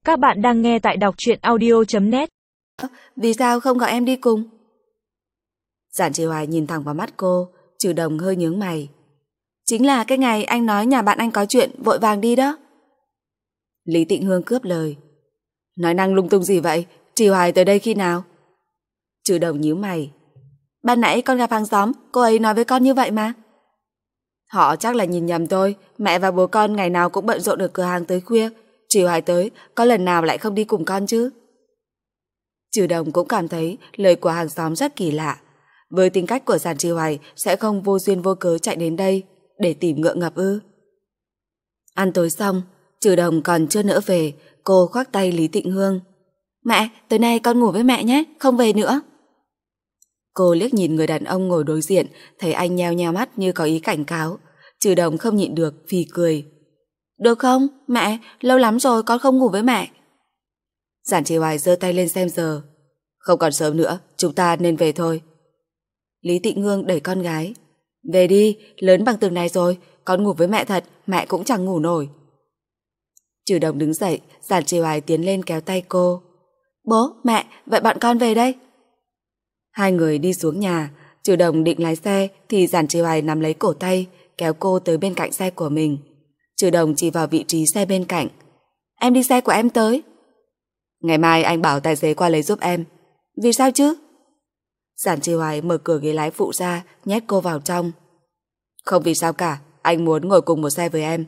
Các bạn đang nghe tại đọc truyện audio.net. Vì sao không gọi em đi cùng? Giản Trì Hoài nhìn thẳng vào mắt cô, Trừ Đồng hơi nhướng mày. Chính là cái ngày anh nói nhà bạn anh có chuyện, vội vàng đi đó. Lý Tịnh Hương cướp lời. Nói năng lung tung gì vậy? Trì Hoài tới đây khi nào? Trừ Đồng nhíu mày. Ban nãy con gặp hàng xóm, cô ấy nói với con như vậy mà. Họ chắc là nhìn nhầm tôi. Mẹ và bố con ngày nào cũng bận rộn ở cửa hàng tới khuya. Trì Hoài tới, có lần nào lại không đi cùng con chứ? Trừ Đồng cũng cảm thấy lời của hàng xóm rất kỳ lạ. Với tính cách của Giản Trì Hoài sẽ không vô duyên vô cớ chạy đến đây để tìm ngựa ngập ư? Ăn tối xong, Trừ Đồng còn chưa nỡ về, cô khoác tay Lý Tịnh Hương. Mẹ, tối nay con ngủ với mẹ nhé, không về nữa. Cô liếc nhìn người đàn ông ngồi đối diện, thấy anh nheo nheo mắt như có ý cảnh cáo. Trừ Đồng không nhịn được, phì cười. Được không? Mẹ, lâu lắm rồi con không ngủ với mẹ. Giản Trì Hoài giơ tay lên xem giờ. Không còn sớm nữa, chúng ta nên về thôi. Lý Tịnh Hương đẩy con gái. Về đi, lớn bằng từng này rồi, con ngủ với mẹ thật, mẹ cũng chẳng ngủ nổi. Trừ Đồng đứng dậy, Giản Trì Hoài tiến lên kéo tay cô. Bố, mẹ, vậy bọn con về đây. Hai người đi xuống nhà, Trừ Đồng định lái xe thì Giản Trì Hoài nắm lấy cổ tay, kéo cô tới bên cạnh xe của mình. Trừ Đồng chỉ vào vị trí xe bên cạnh. Em đi xe của em tới. Ngày mai anh bảo tài xế qua lấy giúp em. Vì sao chứ? Giản Trì Hoài mở cửa ghế lái phụ ra, nhét cô vào trong. Không vì sao cả, anh muốn ngồi cùng một xe với em.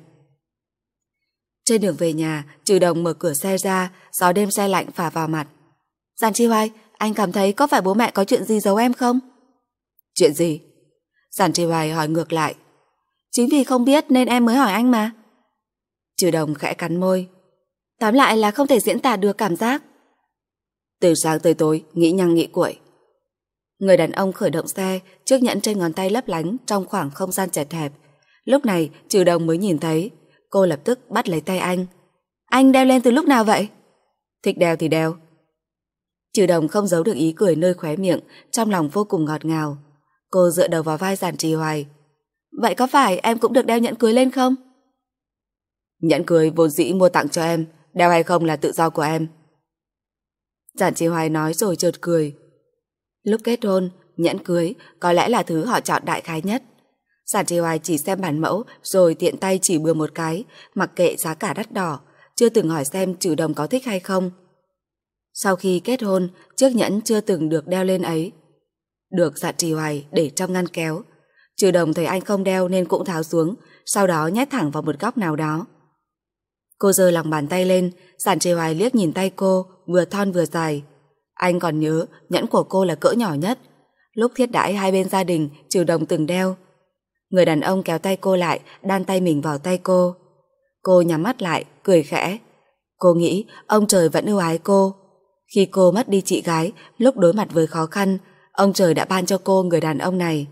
Trên đường về nhà, Trừ Đồng mở cửa xe ra, gió đêm se lạnh phả vào mặt. Giản Trì Hoài, anh cảm thấy có phải bố mẹ có chuyện gì giấu em không? Chuyện gì? Giản Trì Hoài hỏi ngược lại. Chính vì không biết nên em mới hỏi anh mà. Trừ Đồng khẽ cắn môi. Tóm lại là không thể diễn tả được cảm giác. Từ sáng tới tối, nghĩ nhăng nghĩ cuội. Người đàn ông khởi động xe, chiếc nhẫn trên ngón tay lấp lánh trong khoảng không gian chật hẹp. Lúc này, Trừ Đồng mới nhìn thấy. Cô lập tức bắt lấy tay anh. Anh đeo lên từ lúc nào vậy? Thích đeo thì đeo. Trừ Đồng không giấu được ý cười nơi khóe miệng, trong lòng vô cùng ngọt ngào. Cô dựa đầu vào vai Giản Trì Hoài. Vậy có phải em cũng được đeo nhẫn cưới lên không? Nhẫn cưới vốn dĩ mua tặng cho em, đeo hay không là tự do của em. Giản Trì Hoài nói rồi chợt cười. Lúc kết hôn, nhẫn cưới có lẽ là thứ họ chọn đại khái nhất. Giản Trì Hoài chỉ xem bản mẫu rồi tiện tay chỉ bừa một cái, mặc kệ giá cả đắt đỏ, chưa từng hỏi xem Trừ Đồng có thích hay không. Sau khi kết hôn, chiếc nhẫn chưa từng được đeo lên ấy được Giản Trì Hoài để trong ngăn kéo. Trừ Đồng thấy anh không đeo nên cũng tháo xuống, sau đó nhét thẳng vào một góc nào đó. Cô giơ lòng bàn tay lên, Giản Trì Hoài liếc nhìn tay cô, vừa thon vừa dài. Anh còn nhớ nhẫn của cô là cỡ nhỏ nhất. Lúc thiết đãi hai bên gia đình, Trừ Đồng từng đeo. Người đàn ông kéo tay cô lại, đan tay mình vào tay cô. Cô nhắm mắt lại, cười khẽ. Cô nghĩ ông trời vẫn ưu ái cô. Khi cô mất đi chị gái, lúc đối mặt với khó khăn, ông trời đã ban cho cô người đàn ông này.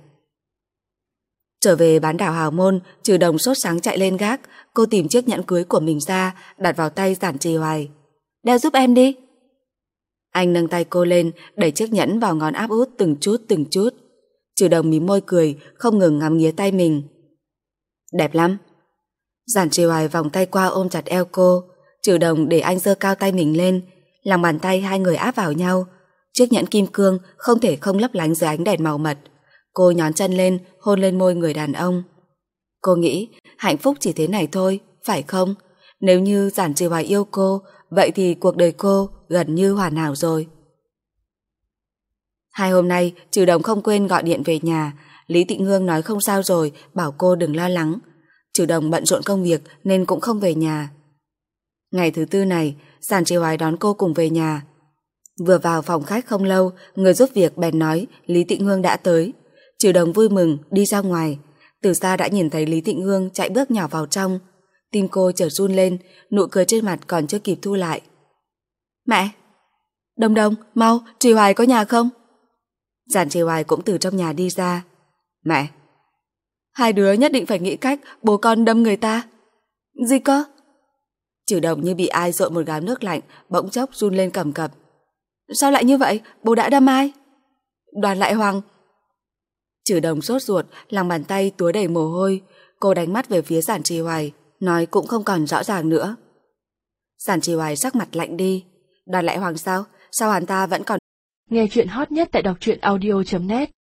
Trở về bán đảo Hào Môn, Trừ Đồng sốt sáng chạy lên gác. Cô tìm chiếc nhẫn cưới của mình ra, đặt vào tay Giản Trì Hoài. Đeo giúp em đi. Anh nâng tay cô lên, đẩy chiếc nhẫn vào ngón áp út từng chút từng chút. Trừ Đồng mím môi cười, không ngừng ngắm nghía tay mình. Đẹp lắm. Giản Trì Hoài vòng tay qua ôm chặt eo cô. Trừ Đồng để anh giơ cao tay mình lên, lòng bàn tay hai người áp vào nhau. Chiếc nhẫn kim cương không thể không lấp lánh dưới ánh đèn màu mật. Cô nhón chân lên, hôn lên môi người đàn ông. Cô nghĩ hạnh phúc chỉ thế này thôi, phải không? Nếu như Giản Trì Hoài yêu cô, vậy thì cuộc đời cô gần như hoàn hảo rồi. Hai hôm nay, Trừ Đồng không quên gọi điện về nhà. Lý Tịnh Hương nói không sao rồi, bảo cô đừng lo lắng. Trừ Đồng bận rộn công việc nên cũng không về nhà. Ngày thứ tư này, Giản Trì Hoài đón cô cùng về nhà. Vừa vào phòng khách không lâu, người giúp việc bèn nói Lý Tịnh Hương đã tới. Trừ Đồng vui mừng đi ra ngoài. Từ xa đã nhìn thấy Lý Tịnh Hương chạy bước nhỏ vào trong. Tim cô chợt run lên, nụ cười trên mặt còn chưa kịp thu lại. Mẹ! Đồng Đồng, mau, Trì Hoài có nhà không? Giản Trì Hoài cũng từ trong nhà đi ra. Mẹ! Hai đứa nhất định phải nghĩ cách bố con đâm người ta. Gì cơ? Trừ Đồng như bị ai dội một gáo nước lạnh, bỗng chốc run lên cầm cập. Sao lại như vậy? Bố đã đâm ai? Đoàn Lại Hoàng. Trừ Đồng sốt ruột, lòng bàn tay túa đầy mồ hôi. Cô đánh mắt về phía Giản Trì Hoài, nói cũng không còn rõ ràng nữa. Giản Trì Hoài sắc mặt lạnh đi. Đoàn Lại Hoàng sao? Sao hắn ta vẫn còn... Nghe chuyện hot nhất tại đọc truyện audio.net